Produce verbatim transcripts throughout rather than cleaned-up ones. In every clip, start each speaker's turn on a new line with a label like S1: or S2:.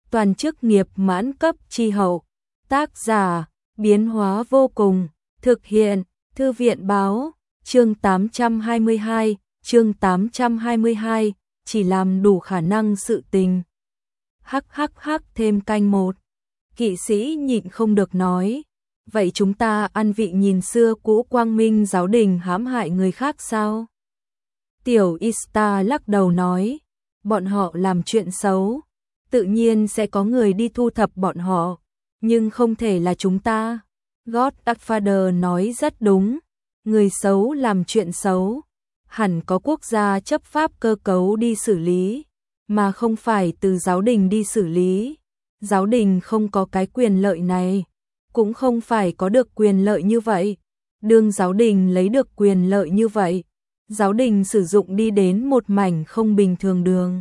S1: toàn chức nghiệp mãn cấp chi hậu. Tác giả, biến hóa vô cùng, thực hiện, Thư viện báo, chương tám trăm hai mươi hai, chương tám trăm hai mươi hai, chỉ làm đủ khả năng sự tình. Hắc hắc hắc thêm canh một. Kỵ sĩ nhịn không được nói, vậy chúng ta ăn vị nhìn xưa cũ Quang Minh giáo đình hãm hại người khác sao? Tiểu Ista lắc đầu nói, bọn họ làm chuyện xấu, tự nhiên sẽ có người đi thu thập bọn họ, nhưng không thể là chúng ta. Godfather nói rất đúng, người xấu làm chuyện xấu, hẳn có quốc gia chấp pháp cơ cấu đi xử lý, mà không phải từ giáo đình đi xử lý. Giáo đình không có cái quyền lợi này, cũng không phải có được quyền lợi như vậy. Đương giáo đình lấy được quyền lợi như vậy, giáo đình sử dụng đi đến một mảnh không bình thường đường.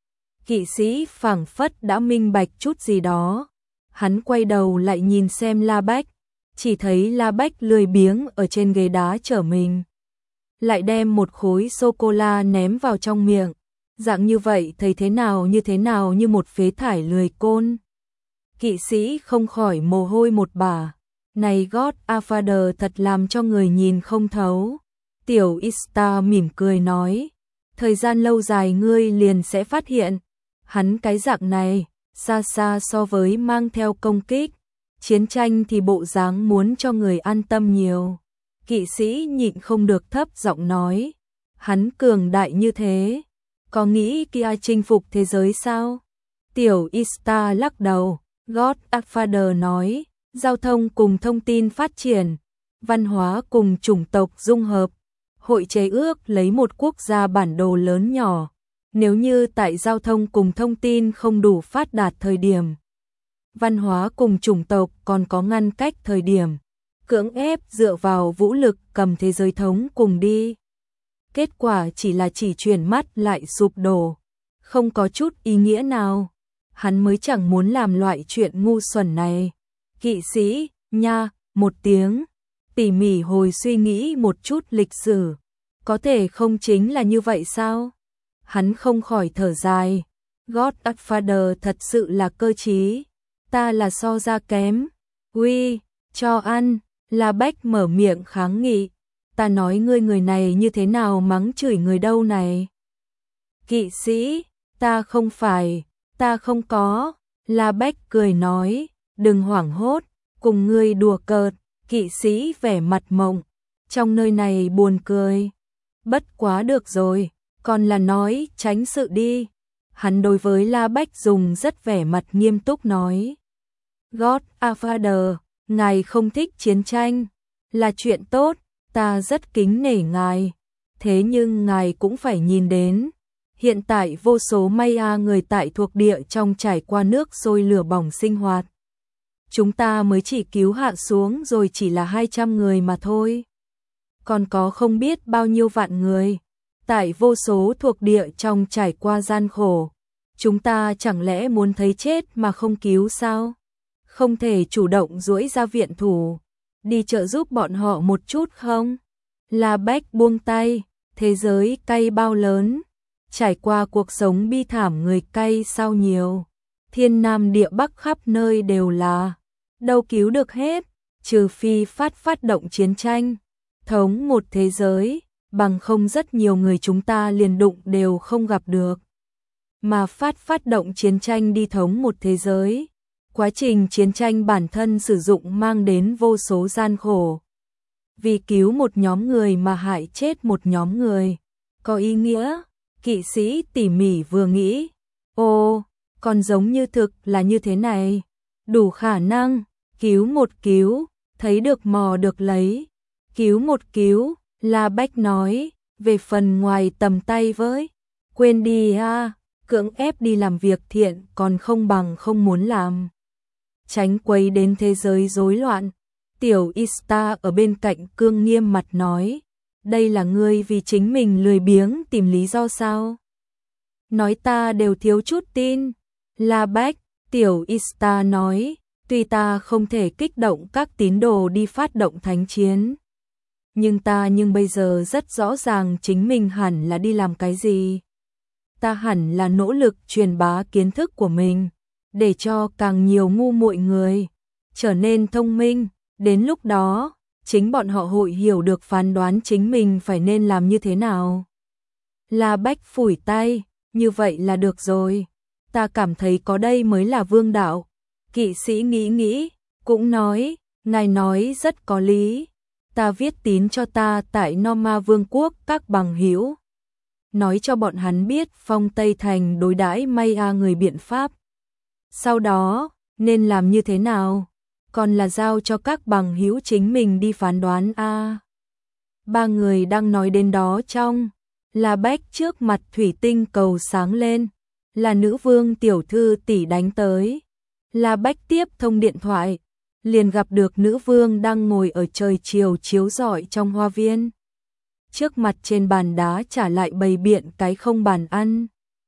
S1: Kỵ sĩ phảng phất đã minh bạch chút gì đó. Hắn quay đầu lại nhìn xem La Bách, chỉ thấy La Bách lười biếng ở trên ghế đá chờ mình. Lại đem một khối sô-cô-la ném vào trong miệng. Dạng như vậy thấy thế nào như thế nào như một phế thải lười côn. Kỵ sĩ không khỏi mồ hôi một bả. Này Godfather thật làm cho người nhìn không thấu. Tiểu Ista mỉm cười nói, thời gian lâu dài ngươi liền sẽ phát hiện, hắn cái dạng này, xa xa so với mang theo công kích, chiến tranh thì bộ dáng muốn cho người an tâm nhiều. Kỵ sĩ nhịn không được thấp giọng nói, hắn cường đại như thế, có nghĩ kia chinh phục thế giới sao? Tiểu Ista lắc đầu, Godfather nói, giao thông cùng thông tin phát triển, văn hóa cùng chủng tộc dung hợp, hội chế ước lấy một quốc gia bản đồ lớn nhỏ. Nếu như tại giao thông cùng thông tin không đủ phát đạt thời điểm, văn hóa cùng chủng tộc còn có ngăn cách thời điểm, cưỡng ép dựa vào vũ lực cầm thế giới thống cùng đi. Kết quả chỉ là chỉ chuyển mắt lại sụp đổ, không có chút ý nghĩa nào. Hắn mới chẳng muốn làm loại chuyện ngu xuẩn này. Kỵ sĩ, nha, một tiếng, tỉ mỉ hồi suy nghĩ một chút lịch sử. Có thể không chính là như vậy sao? Hắn không khỏi thở dài. Godfather thật sự là cơ trí. Ta là so ra kém. Uy, cho ăn. La Bách mở miệng kháng nghị. Ta nói ngươi người này như thế nào mắng chửi người đâu này. Kỵ sĩ, ta không phải, ta không có. La Bách cười nói, đừng hoảng hốt, cùng ngươi đùa cợt. Kỵ sĩ vẻ mặt mộng, trong nơi này buồn cười. Bất quá được rồi, còn là nói tránh sự đi. Hắn đối với La Bách dùng rất vẻ mặt nghiêm túc nói. Godfather, ngài không thích chiến tranh, là chuyện tốt, ta rất kính nể ngài. Thế nhưng ngài cũng phải nhìn đến, hiện tại vô số Maya người tại thuộc địa trong trải qua nước sôi lửa bỏng sinh hoạt. Chúng ta mới chỉ cứu hạ xuống rồi chỉ là hai trăm người mà thôi. Còn có không biết bao nhiêu vạn người, tại vô số thuộc địa trong trải qua gian khổ. Chúng ta chẳng lẽ muốn thấy chết mà không cứu sao? Không thể chủ động duỗi ra viện thủ, đi trợ giúp bọn họ một chút không? La Bách buông tay, thế giới cay bao lớn, trải qua cuộc sống bi thảm người cay sao nhiều. Thiên Nam địa Bắc khắp nơi đều là, đâu cứu được hết, trừ phi phát phát động chiến tranh, thống một thế giới, bằng không rất nhiều người chúng ta liền đụng đều không gặp được. Mà phát phát động chiến tranh đi thống một thế giới, quá trình chiến tranh bản thân sử dụng mang đến vô số gian khổ. Vì cứu một nhóm người mà hại chết một nhóm người, có ý nghĩa. Kỵ sĩ tỉ mỉ vừa nghĩ, ô, còn giống như thực là như thế này, đủ khả năng, cứu một cứu, thấy được mò được lấy, cứu một cứu. La Bách nói, về phần ngoài tầm tay với, quên đi ha, cưỡng ép đi làm việc thiện còn không bằng không muốn làm. Tránh quấy đến thế giới rối loạn. Tiểu Ista ở bên cạnh cương nghiêm mặt nói, đây là ngươi vì chính mình lười biếng tìm lý do sao? Nói ta đều thiếu chút tin. La Bách, Tiểu Ista nói, tuy ta không thể kích động các tín đồ đi phát động thánh chiến, nhưng ta nhưng bây giờ rất rõ ràng chính mình hẳn là đi làm cái gì. Ta hẳn là nỗ lực truyền bá kiến thức của mình, để cho càng nhiều ngu muội người trở nên thông minh, đến lúc đó, chính bọn họ hội hiểu được phán đoán chính mình phải nên làm như thế nào. La Bách phủi tay, như vậy là được rồi, ta cảm thấy có đây mới là vương đạo. Kỵ sĩ nghĩ nghĩ, cũng nói, ngài nói rất có lý, ta viết tín cho ta tại Norma Vương quốc các bằng hữu, nói cho bọn hắn biết Phong Tây Thành đối đãi Maya người biện pháp. Sau đó, nên làm như thế nào? Còn là giao cho các bằng hữu chính mình đi phán đoán a. À, ba người đang nói đến đó trong, La Bách trước mặt thủy tinh cầu sáng lên, là nữ vương tiểu thư tỷ đánh tới. La Bách tiếp thông điện thoại, liền gặp được nữ vương đang ngồi ở trời chiều chiếu rọi trong hoa viên. Trước mặt trên bàn đá trả lại bày biện cái không bàn ăn.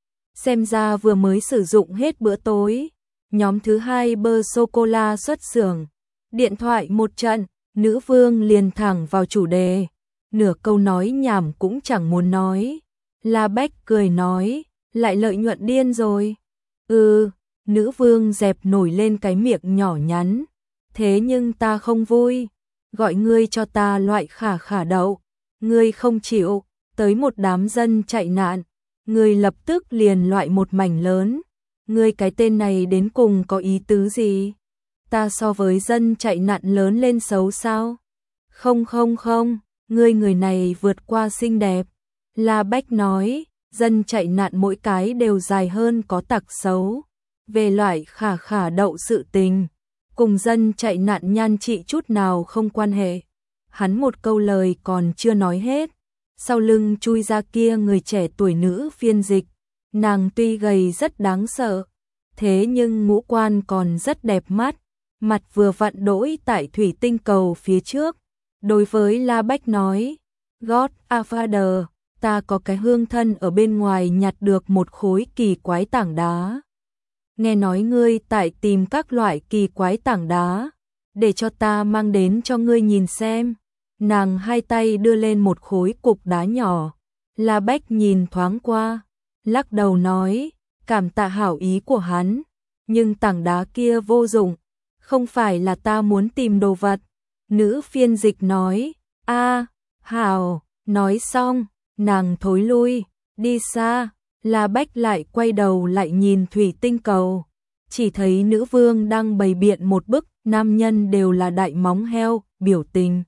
S1: Xem ra vừa mới sử dụng hết bữa tối. Nhóm thứ hai bơ sô-cô-la xuất xưởng. Điện thoại một trận, nữ vương liền thẳng vào chủ đề. Nửa câu nói nhảm cũng chẳng muốn nói. La Bách cười nói, lại lợi nhuận điên rồi. Ừ, nữ vương dẹp nổi lên cái miệng nhỏ nhắn. Thế nhưng ta không vui, gọi ngươi cho ta loại khả khả đậu. Ngươi không chịu, tới một đám dân chạy nạn. Ngươi lập tức liền loại một mảnh lớn. Ngươi cái tên này đến cùng có ý tứ gì? Ta so với dân chạy nạn lớn lên xấu sao? Không không không, ngươi người này vượt qua xinh đẹp. La Bách nói, dân chạy nạn mỗi cái đều dài hơn có tặc xấu. Về loại khả khả đậu sự tình, cùng dân chạy nạn nhan trị chút nào không quan hệ. Hắn một câu lời còn chưa nói hết. Sau lưng chui ra kia người trẻ tuổi nữ phiên dịch. Nàng tuy gầy rất đáng sợ, thế nhưng ngũ quan còn rất đẹp mắt, mặt vừa vặn đỗi tại thủy tinh cầu phía trước. Đối với La Bách nói, God a Father, ta có cái hương thân ở bên ngoài nhặt được một khối kỳ quái tảng đá. Nghe nói ngươi tại tìm các loại kỳ quái tảng đá, để cho ta mang đến cho ngươi nhìn xem. Nàng hai tay đưa lên một khối cục đá nhỏ, La Bách nhìn thoáng qua, lắc đầu nói, cảm tạ hảo ý của hắn, nhưng tảng đá kia vô dụng, không phải là ta muốn tìm đồ vật. Nữ phiên dịch nói, a, hảo, nói xong, nàng thối lui, đi xa. La Bách lại quay đầu lại nhìn thủy tinh cầu, chỉ thấy nữ vương đang bày biện một bức nam nhân đều là đại móng heo, biểu tình.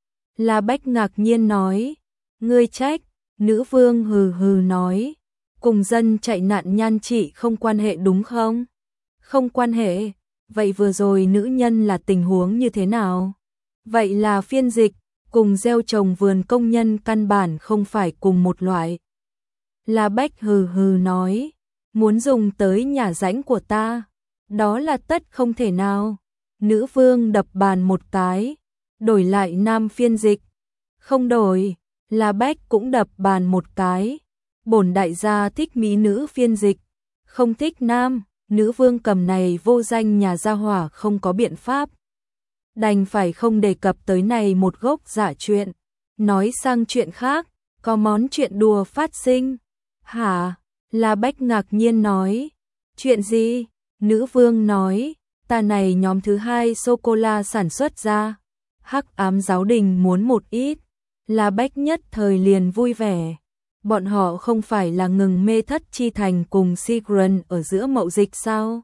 S1: La Bách ngạc nhiên nói, ngươi trách, nữ vương hừ hừ nói, cùng dân chạy nạn nhan trị không quan hệ đúng không? Không quan hệ, vậy vừa rồi nữ nhân là tình huống như thế nào? Vậy là phiên dịch, cùng gieo trồng vườn công nhân căn bản không phải cùng một loại. La Bách hừ hừ nói, muốn dùng tới nhà rãnh của ta, đó là tất không thể nào. Nữ vương đập bàn một cái, đổi lại nam phiên dịch. Không đổi, La Bách cũng đập bàn một cái. Bổn đại gia thích mỹ nữ phiên dịch, không thích nam. Nữ vương cầm này vô danh nhà gia hỏa không có biện pháp, đành phải không đề cập tới này một gốc giả chuyện. Nói sang chuyện khác, có món chuyện đùa phát sinh. Hả? La Bách ngạc nhiên nói. Chuyện gì? Nữ vương nói, ta này nhóm thứ hai sô-cô-la sản xuất ra. Hắc ám giáo đình muốn một ít. La Bách nhất thời liền vui vẻ. Bọn họ không phải là ngừng mê thất chi thành cùng Sigran ở giữa mậu dịch sao?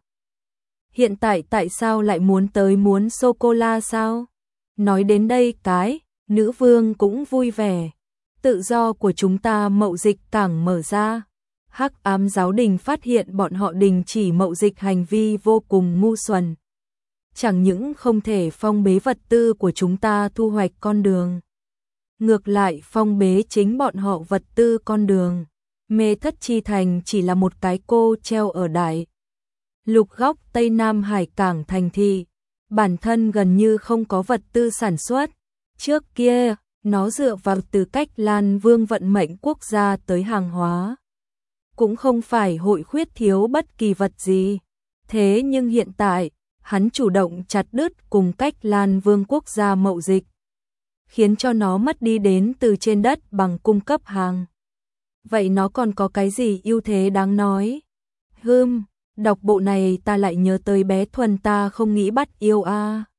S1: Hiện tại tại sao lại muốn tới muốn sô-cô-la sao? Nói đến đây cái, nữ vương cũng vui vẻ. Tự do của chúng ta mậu dịch càng mở ra. Hắc ám giáo đình phát hiện bọn họ đình chỉ mậu dịch hành vi vô cùng ngu xuẩn. Chẳng những không thể phong bế vật tư của chúng ta thu hoạch con đường, ngược lại phong bế chính bọn họ vật tư con đường. Mê thất chi thành chỉ là một cái cô treo ở đại lục góc Tây Nam Hải cảng thành thị, bản thân gần như không có vật tư sản xuất. Trước kia, nó dựa vào từ cách Lan Vương vận mệnh quốc gia tới hàng hóa, cũng không phải hội khuyết thiếu bất kỳ vật gì. Thế nhưng hiện tại, hắn chủ động chặt đứt cùng cách Lan Vương quốc gia mậu dịch, khiến cho nó mất đi đến từ trên đất bằng cung cấp hàng. Vậy nó còn có cái gì ưu thế đáng nói? Hừm, Đọc bộ này ta lại nhớ tới bé Thuần ta không nghĩ bắt yêu a.